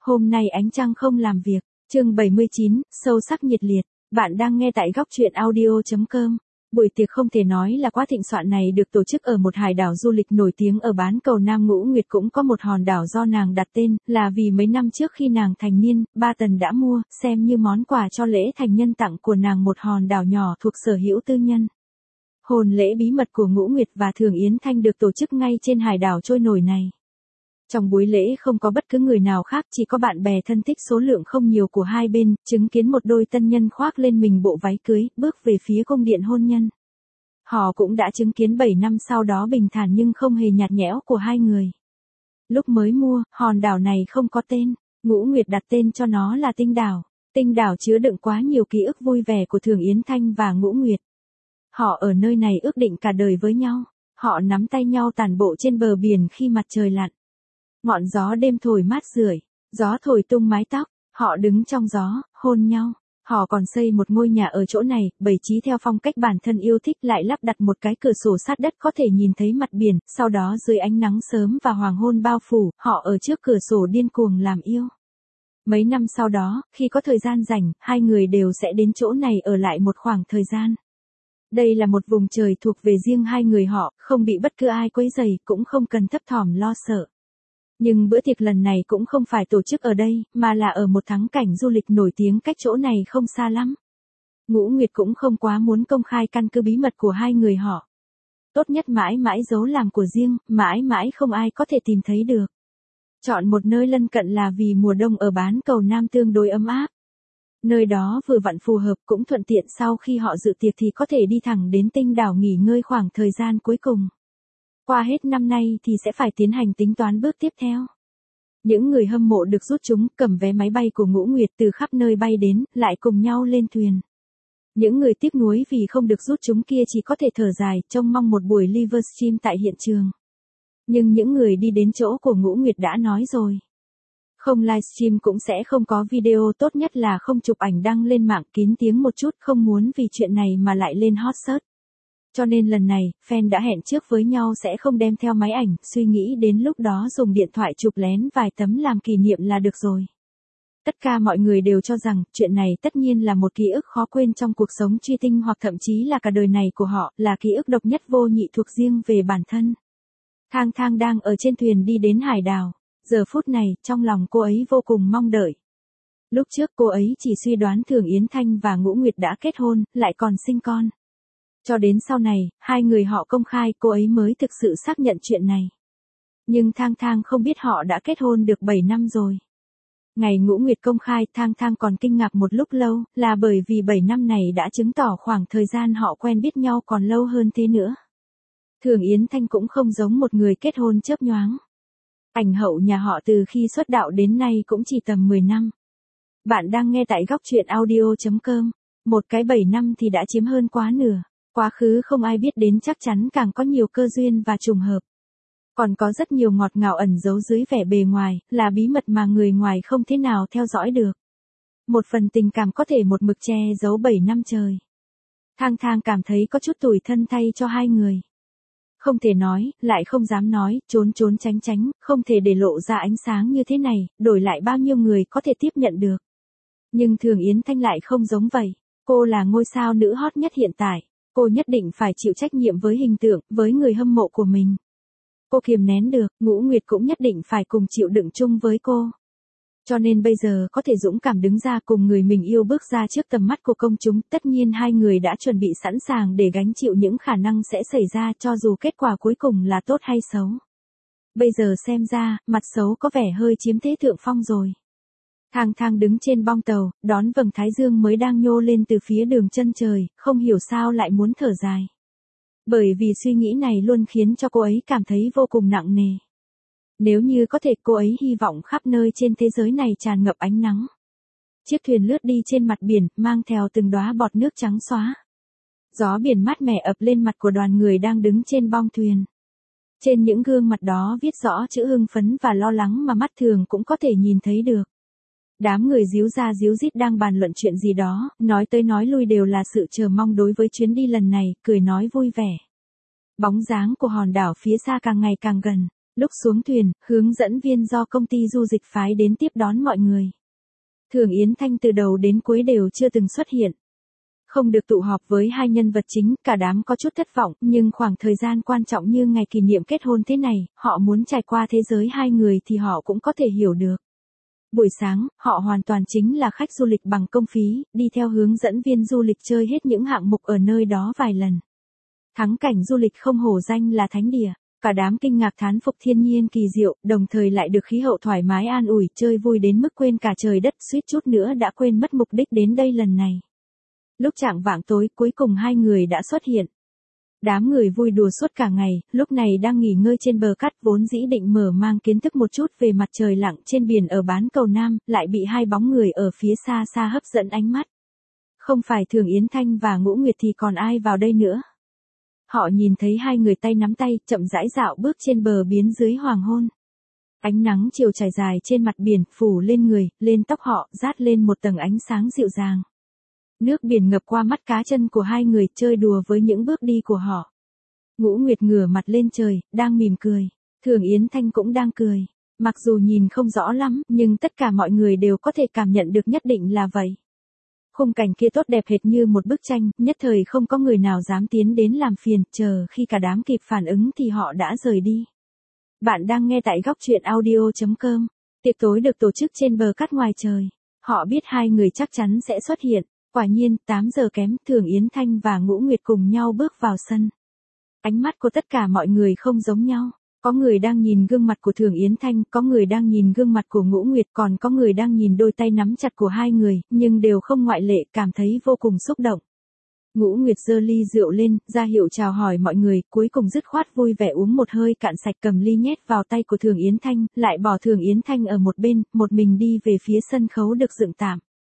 Hôm nay ánh trăng không làm việc, chương 79, sâu sắc nhiệt liệt, bạn đang nghe tại góc truyện audio.com. Buổi tiệc không thể nói là quá thịnh soạn này được tổ chức ở một hải đảo du lịch nổi tiếng ở bán cầu Nam Ngũ Nguyệt, cũng có một hòn đảo do nàng đặt tên, là vì mấy năm trước khi nàng thành niên, Ba Tần đã mua, xem như món quà cho lễ thành nhân tặng của nàng một hòn đảo nhỏ thuộc sở hữu tư nhân. Hôn lễ bí mật của Ngũ Nguyệt và Thường Yến Thanh được tổ chức ngay trên hải đảo trôi nổi này. Trong buổi lễ không có bất cứ người nào khác, chỉ có bạn bè thân thích số lượng không nhiều của hai bên, chứng kiến một đôi tân nhân khoác lên mình bộ váy cưới, bước về phía cung điện hôn nhân. Họ cũng đã chứng kiến 7 năm sau đó bình thản nhưng không hề nhạt nhẽo của hai người. Lúc mới mua, hòn đảo này không có tên, Ngũ Nguyệt đặt tên cho nó là Tinh Đảo. Tinh Đảo chứa đựng quá nhiều ký ức vui vẻ của Thường Yến Thanh và Ngũ Nguyệt. Họ ở nơi này ước định cả đời với nhau, họ nắm tay nhau tản bộ trên bờ biển khi mặt trời lặn. Ngọn gió đêm thổi mát rượi, gió thổi tung mái tóc, họ đứng trong gió, hôn nhau. Họ còn xây một ngôi nhà ở chỗ này, bày trí theo phong cách bản thân yêu thích, lại lắp đặt một cái cửa sổ sát đất có thể nhìn thấy mặt biển, sau đó dưới ánh nắng sớm và hoàng hôn bao phủ, họ ở trước cửa sổ điên cuồng làm yêu. Mấy năm sau đó, khi có thời gian rảnh, hai người đều sẽ đến chỗ này ở lại một khoảng thời gian. Đây là một vùng trời thuộc về riêng hai người họ, không bị bất cứ ai quấy rầy, cũng không cần thấp thỏm lo sợ. Nhưng bữa tiệc lần này cũng không phải tổ chức ở đây, mà là ở một thắng cảnh du lịch nổi tiếng cách chỗ này không xa lắm. Ngũ Nguyệt cũng không quá muốn công khai căn cứ bí mật của hai người họ. Tốt nhất mãi mãi giấu làm của riêng, mãi mãi không ai có thể tìm thấy được. Chọn một nơi lân cận là vì mùa đông ở bán cầu Nam tương đối ấm áp. Nơi đó vừa vặn phù hợp, cũng thuận tiện sau khi họ dự tiệc thì có thể đi thẳng đến Tinh Đảo nghỉ ngơi khoảng thời gian cuối cùng. Qua hết năm nay thì sẽ phải tiến hành tính toán bước tiếp theo. Những người hâm mộ được rút chúng cầm vé máy bay của Ngũ Nguyệt từ khắp nơi bay đến, lại cùng nhau lên thuyền. Những người tiếc nuối vì không được rút chúng kia chỉ có thể thở dài, trông mong một buổi livestream tại hiện trường. Nhưng những người đi đến chỗ của Ngũ Nguyệt đã nói rồi. Không livestream cũng sẽ không có video, tốt nhất là không chụp ảnh đăng lên mạng kín tiếng một chút, không muốn vì chuyện này mà lại lên hot search. Cho nên lần này, fan đã hẹn trước với nhau sẽ không đem theo máy ảnh, suy nghĩ đến lúc đó dùng điện thoại chụp lén vài tấm làm kỷ niệm là được rồi. Tất cả mọi người đều cho rằng, chuyện này tất nhiên là một ký ức khó quên trong cuộc sống truy tinh hoặc thậm chí là cả đời này của họ, là ký ức độc nhất vô nhị thuộc riêng về bản thân. Thang Thang đang ở trên thuyền đi đến hải đảo. Giờ phút này, trong lòng cô ấy vô cùng mong đợi. Lúc trước cô ấy chỉ suy đoán Thường Yến Thanh và Ngũ Nguyệt đã kết hôn, lại còn sinh con. Cho đến sau này, hai người họ công khai, cô ấy mới thực sự xác nhận chuyện này. Nhưng Thang Thang không biết họ đã kết hôn được 7 năm rồi. Ngày Ngũ Nguyệt công khai, Thang Thang còn kinh ngạc một lúc lâu, là bởi vì 7 năm này đã chứng tỏ khoảng thời gian họ quen biết nhau còn lâu hơn thế nữa. Thường Yến Thanh cũng không giống một người kết hôn chớp nhoáng. Ảnh hậu nhà họ từ khi xuất đạo đến nay cũng chỉ tầm 10 năm. Bạn đang nghe tại góc truyện audio.com. Một cái 7 năm thì đã chiếm hơn quá nửa. Quá khứ không ai biết đến, chắc chắn càng có nhiều cơ duyên và trùng hợp. Còn có rất nhiều ngọt ngào ẩn giấu dưới vẻ bề ngoài, là bí mật mà người ngoài không thể nào theo dõi được. Một phần tình cảm có thể một mực che giấu 7 năm trời. Thang Thang cảm thấy có chút tủi thân thay cho hai người. Không thể nói, lại không dám nói, trốn trốn tránh tránh, không thể để lộ ra ánh sáng như thế này, đổi lại bao nhiêu người có thể tiếp nhận được. Nhưng Thường Yến Thanh lại không giống vậy. Cô là ngôi sao nữ hot nhất hiện tại. Cô nhất định phải chịu trách nhiệm với hình tượng, với người hâm mộ của mình. Cô kiềm nén được, Ngũ Nguyệt cũng nhất định phải cùng chịu đựng chung với cô. Cho nên bây giờ có thể dũng cảm đứng ra cùng người mình yêu bước ra trước tầm mắt của công chúng, tất nhiên hai người đã chuẩn bị sẵn sàng để gánh chịu những khả năng sẽ xảy ra, cho dù kết quả cuối cùng là tốt hay xấu. Bây giờ xem ra, mặt xấu có vẻ hơi chiếm thế thượng phong rồi. Thang Thang đứng trên bong tàu, đón vầng thái dương mới đang nhô lên từ phía đường chân trời, không hiểu sao lại muốn thở dài. Bởi vì suy nghĩ này luôn khiến cho cô ấy cảm thấy vô cùng nặng nề. Nếu như có thể, cô ấy hy vọng khắp nơi trên thế giới này tràn ngập ánh nắng. Chiếc thuyền lướt đi trên mặt biển, mang theo từng đóa bọt nước trắng xóa. Gió biển mát mẻ ập lên mặt của đoàn người đang đứng trên bong thuyền. Trên những gương mặt đó viết rõ chữ hưng phấn và lo lắng mà mắt thường cũng có thể nhìn thấy được. Đám người díu ra díu dít đang bàn luận chuyện gì đó, nói tới nói lui đều là sự chờ mong đối với chuyến đi lần này, cười nói vui vẻ. Bóng dáng của hòn đảo phía xa càng ngày càng gần. Lúc xuống thuyền, hướng dẫn viên do công ty du lịch phái đến tiếp đón mọi người. Thường Yến Thanh từ đầu đến cuối đều chưa từng xuất hiện. Không được tụ họp với hai nhân vật chính, cả đám có chút thất vọng, nhưng khoảng thời gian quan trọng như ngày kỷ niệm kết hôn thế này, họ muốn trải qua thế giới hai người thì họ cũng có thể hiểu được. Buổi sáng, họ hoàn toàn chính là khách du lịch bằng công phí, đi theo hướng dẫn viên du lịch chơi hết những hạng mục ở nơi đó vài lần. Thắng cảnh du lịch không hổ danh là thánh địa. Cả đám kinh ngạc thán phục thiên nhiên kỳ diệu, đồng thời lại được khí hậu thoải mái an ủi, chơi vui đến mức quên cả trời đất, suýt chút nữa đã quên mất mục đích đến đây lần này. Lúc chạng vạng tối, cuối cùng hai người đã xuất hiện. Đám người vui đùa suốt cả ngày, lúc này đang nghỉ ngơi trên bờ cát, vốn dĩ định mở mang kiến thức một chút về mặt trời lặn trên biển ở bán cầu Nam, lại bị hai bóng người ở phía xa xa hấp dẫn ánh mắt. Không phải Thường Yến Thanh và Ngũ Nguyệt thì còn ai vào đây nữa. Họ nhìn thấy hai người tay nắm tay, chậm rãi dạo bước trên bờ biển dưới hoàng hôn. Ánh nắng chiều trải dài trên mặt biển, phủ lên người, lên tóc họ, rát lên một tầng ánh sáng dịu dàng. Nước biển ngập qua mắt cá chân của hai người, chơi đùa với những bước đi của họ. Ngũ Nguyệt ngửa mặt lên trời, đang mỉm cười. Thường Yến Thanh cũng đang cười. Mặc dù nhìn không rõ lắm, nhưng tất cả mọi người đều có thể cảm nhận được nhất định là vậy. Khung cảnh kia tốt đẹp hệt như một bức tranh, nhất thời không có người nào dám tiến đến làm phiền, chờ khi cả đám kịp phản ứng thì họ đã rời đi. Bạn đang nghe tại góc truyện audio.com. Tiệc tối được tổ chức trên bờ cát ngoài trời. Họ biết hai người chắc chắn sẽ xuất hiện. Quả nhiên, 8 giờ kém, Thường Yến Thanh và Ngũ Nguyệt cùng nhau bước vào sân. Ánh mắt của tất cả mọi người không giống nhau. Có người đang nhìn gương mặt của Thường Yến Thanh, có người đang nhìn gương mặt của Ngũ Nguyệt, còn có người đang nhìn đôi tay nắm chặt của hai người, nhưng đều không ngoại lệ, cảm thấy vô cùng xúc động. Ngũ Nguyệt giơ ly rượu lên, ra hiệu chào hỏi mọi người, cuối cùng dứt khoát vui vẻ uống một hơi cạn sạch, cầm ly nhét vào tay của Thường Yến Thanh, lại bỏ Thường Yến Thanh ở một bên, một mình đi về phía sân khấu được dựng tạm.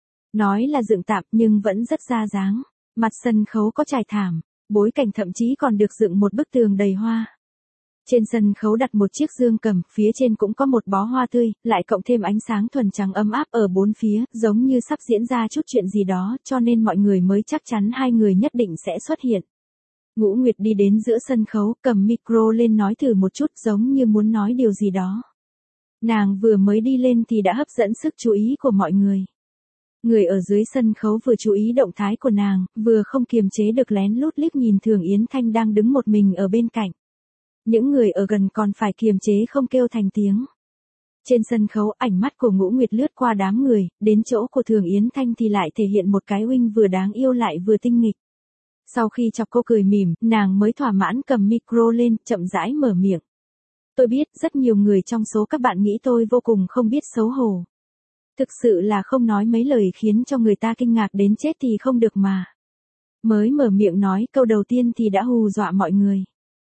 Nói là dựng tạm nhưng vẫn rất ra dáng. Mặt sân khấu có trải thảm, bối cảnh thậm chí còn được dựng một bức tường đầy hoa. Trên sân khấu đặt một chiếc dương cầm, phía trên cũng có một bó hoa tươi, lại cộng thêm ánh sáng thuần trắng ấm áp ở bốn phía, giống như sắp diễn ra chút chuyện gì đó, cho nên mọi người mới chắc chắn hai người nhất định sẽ xuất hiện. Ngũ Nguyệt đi đến giữa sân khấu, cầm micro lên nói thử một chút, giống như muốn nói điều gì đó. Nàng vừa mới đi lên thì đã hấp dẫn sức chú ý của mọi người. Người ở dưới sân khấu vừa chú ý động thái của nàng, vừa không kiềm chế được lén lút liếc nhìn Thường Yến Thanh đang đứng một mình ở bên cạnh. Những người ở gần còn phải kiềm chế không kêu thành tiếng. Trên sân khấu, ánh mắt của Ngũ Nguyệt lướt qua đám người, đến chỗ của Thường Yến Thanh thì lại thể hiện một cái huynh vừa đáng yêu lại vừa tinh nghịch. Sau khi chọc cô cười mỉm, nàng mới thỏa mãn cầm micro lên, chậm rãi mở miệng. Tôi biết, rất nhiều người trong số các bạn nghĩ tôi vô cùng không biết xấu hổ. Thực sự là không nói mấy lời khiến cho người ta kinh ngạc đến chết thì không được mà. Mới mở miệng nói câu đầu tiên thì đã hù dọa mọi người.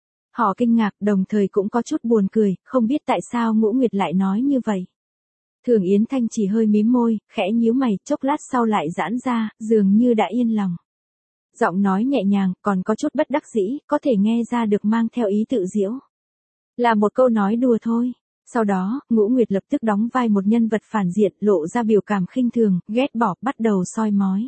Họ kinh ngạc, đồng thời cũng có chút buồn cười, không biết tại sao Ngũ Nguyệt lại nói như vậy. Thường Yến Thanh chỉ hơi mím môi, khẽ nhíu mày, chốc lát sau lại giãn ra, dường như đã yên lòng. Giọng nói nhẹ nhàng, còn có chút bất đắc dĩ, có thể nghe ra được mang theo ý tự giễu. Là một câu nói đùa thôi. Sau đó, Ngũ Nguyệt lập tức đóng vai một nhân vật phản diện, lộ ra biểu cảm khinh thường, ghét bỏ, bắt đầu soi mói.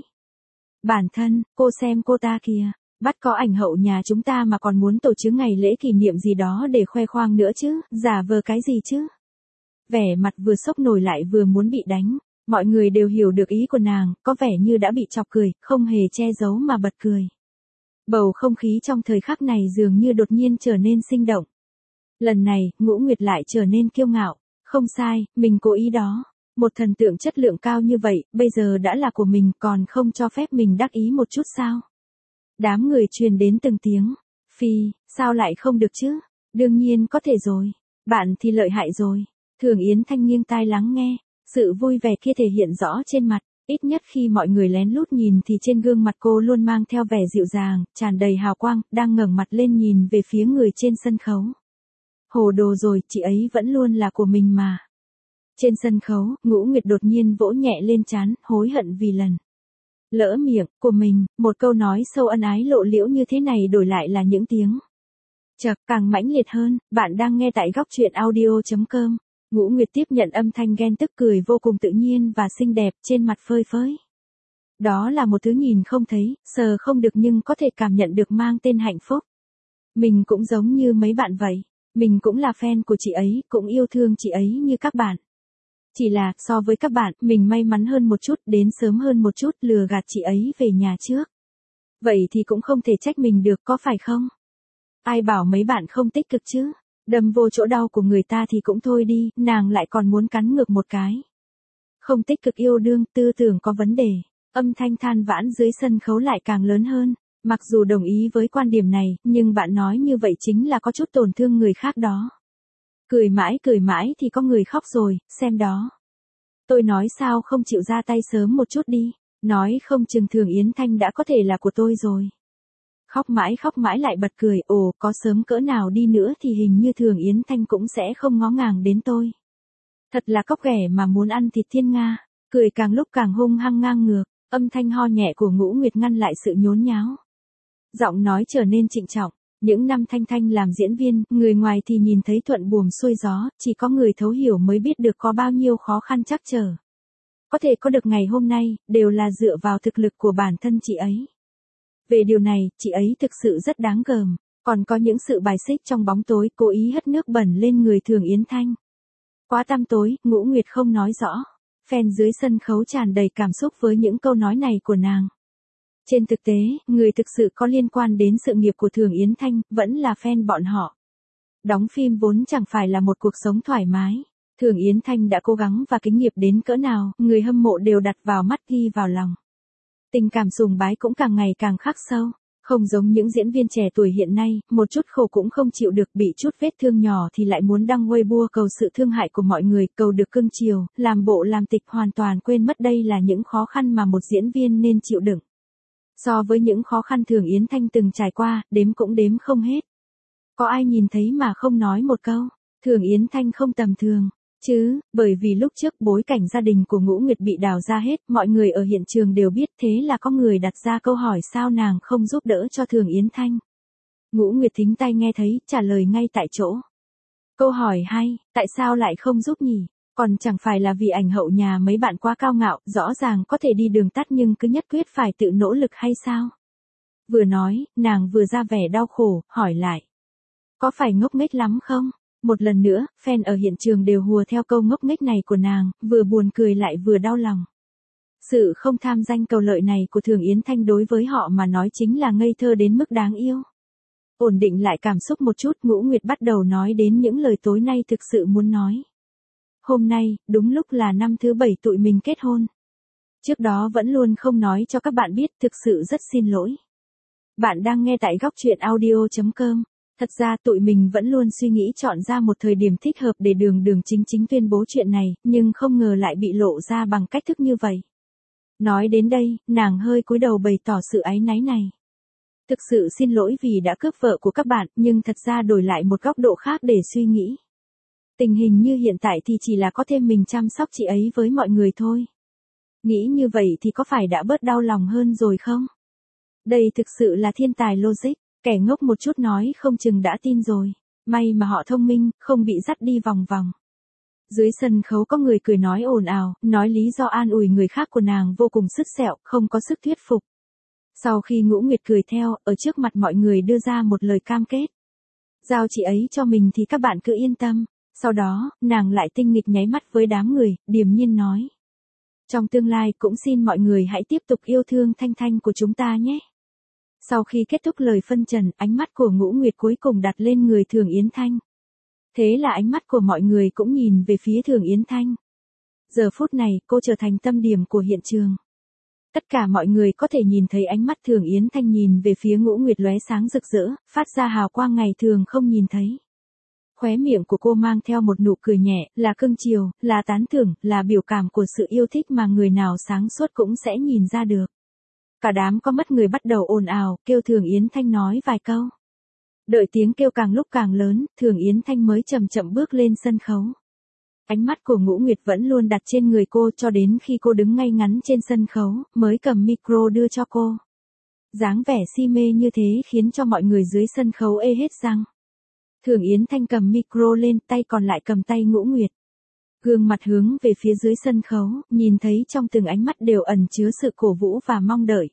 Bản thân, cô xem cô ta kìa. Bắt có ảnh hậu nhà chúng ta mà còn muốn tổ chức ngày lễ kỷ niệm gì đó để khoe khoang nữa chứ, giả vờ cái gì chứ. Vẻ mặt vừa sốc nổi lại vừa muốn bị đánh, mọi người đều hiểu được ý của nàng, có vẻ như đã bị chọc cười, không hề che giấu mà bật cười. Bầu không khí trong thời khắc này dường như đột nhiên trở nên sinh động. Lần này, Ngũ Nguyệt lại trở nên kiêu ngạo, không sai, mình cố ý đó. Một thần tượng chất lượng cao như vậy, bây giờ đã là của mình còn không cho phép mình đắc ý một chút sao? Đám người truyền đến từng tiếng. Phi, sao lại không được chứ? Đương nhiên có thể rồi. Bạn thì lợi hại rồi. Thường Yến Thanh nghiêng tai lắng nghe. Sự vui vẻ kia thể hiện rõ trên mặt. Ít nhất khi mọi người lén lút nhìn thì trên gương mặt cô luôn mang theo vẻ dịu dàng, tràn đầy hào quang, đang ngẩng mặt lên nhìn về phía người trên sân khấu. Hồ đồ rồi, chị ấy vẫn luôn là của mình mà. Trên sân khấu, Ngũ Nguyệt đột nhiên vỗ nhẹ lên trán, hối hận vì lần lỡ miệng của mình, một câu nói sâu ân ái lộ liễu như thế này đổi lại là những tiếng chậc càng mãnh liệt hơn. Bạn đang nghe tại góc truyện audio.com. Ngũ Nguyệt tiếp nhận âm thanh ghen tức, cười vô cùng tự nhiên và xinh đẹp, trên mặt phơi phới. Đó là một thứ nhìn không thấy, sờ không được nhưng có thể cảm nhận được mang tên hạnh phúc. Mình cũng giống như mấy bạn vậy. Mình cũng là fan của chị ấy, cũng yêu thương chị ấy như các bạn. Chỉ là, so với các bạn, mình may mắn hơn một chút, đến sớm hơn một chút, lừa gạt chị ấy về nhà trước. Vậy thì cũng không thể trách mình được, có phải không? Ai bảo mấy bạn không tích cực chứ? Đâm vô chỗ đau của người ta thì cũng thôi đi, nàng lại còn muốn cắn ngược một cái. Không tích cực yêu đương, tư tưởng có vấn đề. Âm thanh than vãn dưới sân khấu lại càng lớn hơn. Mặc dù đồng ý với quan điểm này, nhưng bạn nói như vậy chính là có chút tổn thương người khác đó. Cười mãi thì có người khóc rồi, xem đó. Tôi nói sao không chịu ra tay sớm một chút đi, nói không chừng Thường Yến Thanh đã có thể là của tôi rồi. Khóc mãi lại bật cười, ồ, có sớm cỡ nào đi nữa thì hình như Thường Yến Thanh cũng sẽ không ngó ngàng đến tôi. Thật là cóc ghẻ mà muốn ăn thịt thiên nga, cười càng lúc càng hung hăng ngang ngược, âm thanh ho nhẹ của Ngũ Nguyệt ngăn lại sự nhốn nháo. Giọng nói trở nên trịnh trọng, những năm Thanh Thanh làm diễn viên, người ngoài thì nhìn thấy thuận buồm xuôi gió, chỉ có người thấu hiểu mới biết được có bao nhiêu khó khăn trắc trở. Có thể có được ngày hôm nay, đều là dựa vào thực lực của bản thân chị ấy. Về điều này, chị ấy thực sự rất đáng gờm, còn có những sự bài xích trong bóng tối cố ý hất nước bẩn lên người Thường Yến Thanh. Quá tăm tối, Ngũ Nguyệt không nói rõ. Fan dưới sân khấu tràn đầy cảm xúc với những câu nói này của nàng. Trên thực tế, người thực sự có liên quan đến sự nghiệp của Thường Yến Thanh, vẫn là fan bọn họ. Đóng phim vốn chẳng phải là một cuộc sống thoải mái. Thường Yến Thanh đã cố gắng và kính nghiệp đến cỡ nào, người hâm mộ đều đặt vào mắt ghi vào lòng. Tình cảm sùng bái cũng càng ngày càng khắc sâu. Không giống những diễn viên trẻ tuổi hiện nay, một chút khổ cũng không chịu được, bị chút vết thương nhỏ thì lại muốn đăng Weibo cầu sự thương hại của mọi người, cầu được cưng chiều, làm bộ làm tịch, hoàn toàn quên mất đây là những khó khăn mà một diễn viên nên chịu đựng. So với những khó khăn Thường Yến Thanh từng trải qua, đếm cũng đếm không hết. Có ai nhìn thấy mà không nói một câu, Thường Yến Thanh không tầm thường. Chứ, bởi vì lúc trước bối cảnh gia đình của Ngũ Nguyệt bị đào ra hết, mọi người ở hiện trường đều biết, thế là có người đặt ra câu hỏi sao nàng không giúp đỡ cho Thường Yến Thanh. Ngũ Nguyệt thính tai nghe thấy, trả lời ngay tại chỗ. Câu hỏi hay, tại sao lại không giúp nhỉ? Còn chẳng phải là vì ảnh hậu nhà mấy bạn quá cao ngạo, rõ ràng có thể đi đường tắt nhưng cứ nhất quyết phải tự nỗ lực hay sao? Vừa nói, nàng vừa ra vẻ đau khổ, hỏi lại. Có phải ngốc nghếch lắm không? Một lần nữa, fan ở hiện trường đều hùa theo câu ngốc nghếch này của nàng, vừa buồn cười lại vừa đau lòng. Sự không tham danh cầu lợi này của Thường Yến Thanh đối với họ mà nói chính là ngây thơ đến mức đáng yêu. Ổn định lại cảm xúc một chút, Ngũ Nguyệt bắt đầu nói đến những lời tối nay thực sự muốn nói. Hôm nay, đúng lúc là năm thứ 7 tụi mình kết hôn. Trước đó vẫn luôn không nói cho các bạn biết, thực sự rất xin lỗi. Bạn đang nghe tại góc truyện audio.com. Thật ra tụi mình vẫn luôn suy nghĩ chọn ra một thời điểm thích hợp để Đường chính tuyên bố chuyện này, nhưng không ngờ lại bị lộ ra bằng cách thức như vậy. Nói đến đây, nàng hơi cúi đầu bày tỏ sự áy náy này. Thực sự xin lỗi vì đã cướp vợ của các bạn, nhưng thật ra đổi lại một góc độ khác để suy nghĩ. Tình hình như hiện tại thì chỉ là có thêm mình chăm sóc chị ấy với mọi người thôi. Nghĩ như vậy thì có phải đã bớt đau lòng hơn rồi không? Đây thực sự là thiên tài logic. Kẻ ngốc một chút nói không chừng đã tin rồi. May mà họ thông minh, không bị dắt đi vòng vòng. Dưới sân khấu có người cười nói ồn ào, nói lý do an ủi người khác của nàng vô cùng sứt sẹo, không có sức thuyết phục. Sau khi Ngũ Nguyệt cười theo, ở trước mặt mọi người đưa ra một lời cam kết. Giao chị ấy cho mình thì các bạn cứ yên tâm. Sau đó, nàng lại tinh nghịch nháy mắt với đám người, điềm nhiên nói. Trong tương lai cũng xin mọi người hãy tiếp tục yêu thương Thanh Thanh của chúng ta nhé. Sau khi kết thúc lời phân trần, ánh mắt của Ngũ Nguyệt cuối cùng đặt lên người Thường Yến Thanh. Thế là ánh mắt của mọi người cũng nhìn về phía Thường Yến Thanh. Giờ phút này, cô trở thành tâm điểm của hiện trường. Tất cả mọi người có thể nhìn thấy ánh mắt Thường Yến Thanh nhìn về phía Ngũ Nguyệt lóe sáng rực rỡ, phát ra hào quang ngày thường không nhìn thấy. Khóe miệng của cô mang theo một nụ cười nhẹ, là cưng chiều, là tán thưởng, là biểu cảm của sự yêu thích mà người nào sáng suốt cũng sẽ nhìn ra được. Cả đám có mất người bắt đầu ồn ào, kêu Thường Yến Thanh nói vài câu. Đợi tiếng kêu càng lúc càng lớn, Thường Yến Thanh mới chậm chậm bước lên sân khấu. Ánh mắt của Ngũ Nguyệt vẫn luôn đặt trên người cô cho đến khi cô đứng ngay ngắn trên sân khấu, mới cầm micro đưa cho cô. Dáng vẻ si mê như thế khiến cho mọi người dưới sân khấu ê hết răng. Thường Yến Thanh cầm micro lên, tay còn lại cầm tay Ngũ Nguyệt. Gương mặt hướng về phía dưới sân khấu, nhìn thấy trong từng ánh mắt đều ẩn chứa sự cổ vũ và mong đợi.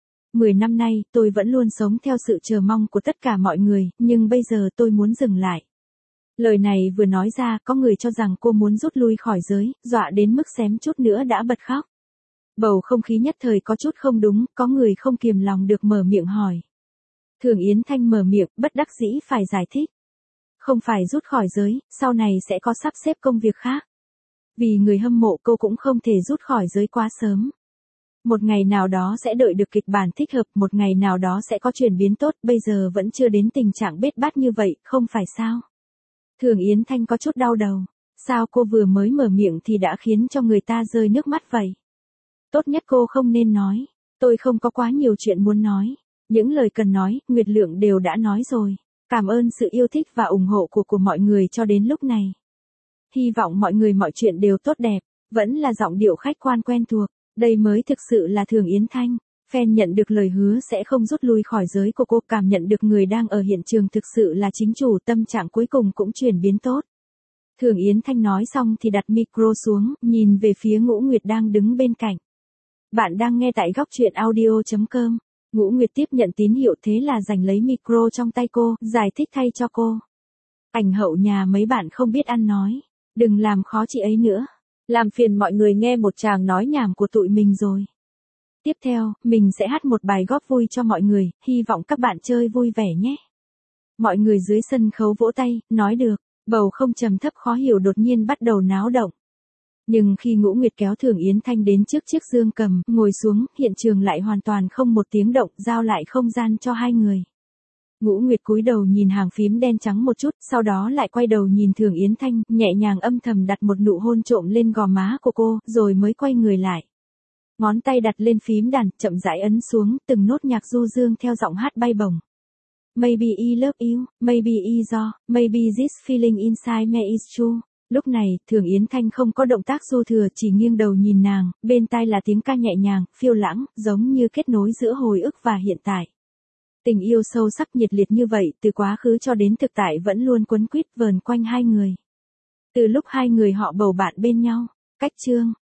10 năm nay, tôi vẫn luôn sống theo sự chờ mong của tất cả mọi người, nhưng bây giờ tôi muốn dừng lại. Lời này vừa nói ra, có người cho rằng cô muốn rút lui khỏi giới, dọa đến mức xém chút nữa đã bật khóc. Bầu không khí nhất thời có chút không đúng, có người không kiềm lòng được mở miệng hỏi. Thường Yến Thanh mở miệng, bất đắc dĩ phải giải thích. Không phải rút khỏi giới, sau này sẽ có sắp xếp công việc khác. Vì người hâm mộ cô cũng không thể rút khỏi giới quá sớm. Một ngày nào đó sẽ đợi được kịch bản thích hợp, một ngày nào đó sẽ có chuyển biến tốt, bây giờ vẫn chưa đến tình trạng bết bát như vậy, không phải sao? Thường Yến Thanh có chút đau đầu. Sao cô vừa mới mở miệng thì đã khiến cho người ta rơi nước mắt vậy? Tốt nhất cô không nên nói. Tôi không có quá nhiều chuyện muốn nói. Những lời cần nói, Nguyệt Lượng đều đã nói rồi. Cảm ơn sự yêu thích và ủng hộ của mọi người cho đến lúc này. Hy vọng mọi người mọi chuyện đều tốt đẹp. Vẫn là giọng điệu khách quan quen thuộc. Đây mới thực sự là Thường Yến Thanh. Fan nhận được lời hứa sẽ không rút lui khỏi giới của cô, cảm nhận được người đang ở hiện trường thực sự là chính chủ, tâm trạng cuối cùng cũng chuyển biến tốt. Thường Yến Thanh nói xong thì đặt micro xuống, nhìn về phía Ngũ Nguyệt đang đứng bên cạnh. Bạn đang nghe tại góc truyện audio.com. Ngũ Nguyệt tiếp nhận tín hiệu thế là giành lấy micro trong tay cô, giải thích thay cho cô. Ảnh hậu nhà mấy bạn không biết ăn nói. Đừng làm khó chị ấy nữa. Làm phiền mọi người nghe một tràng nói nhảm của tụi mình rồi. Tiếp theo, mình sẽ hát một bài góp vui cho mọi người, hy vọng các bạn chơi vui vẻ nhé. Mọi người dưới sân khấu vỗ tay, nói được, bầu không trầm thấp khó hiểu đột nhiên bắt đầu náo động. Nhưng khi Ngũ Nguyệt kéo Thường Yến Thanh đến trước chiếc dương cầm, ngồi xuống, hiện trường lại hoàn toàn không một tiếng động, giao lại không gian cho hai người. Ngũ Nguyệt cúi đầu nhìn hàng phím đen trắng một chút, sau đó lại quay đầu nhìn Thường Yến Thanh, nhẹ nhàng âm thầm đặt một nụ hôn trộm lên gò má của cô, rồi mới quay người lại. Ngón tay đặt lên phím đàn, chậm rãi ấn xuống, từng nốt nhạc du dương theo giọng hát bay bổng. Maybe I love you, maybe I do, maybe this feeling inside me is true. Lúc này, Thường Yến Thanh không có động tác dư thừa, chỉ nghiêng đầu nhìn nàng, bên tai là tiếng ca nhẹ nhàng, phiêu lãng, giống như kết nối giữa hồi ức và hiện tại. Tình yêu sâu sắc nhiệt liệt như vậy, từ quá khứ cho đến thực tại vẫn luôn quấn quýt vờn quanh hai người. Từ lúc hai người họ bầu bạn bên nhau, cách chương.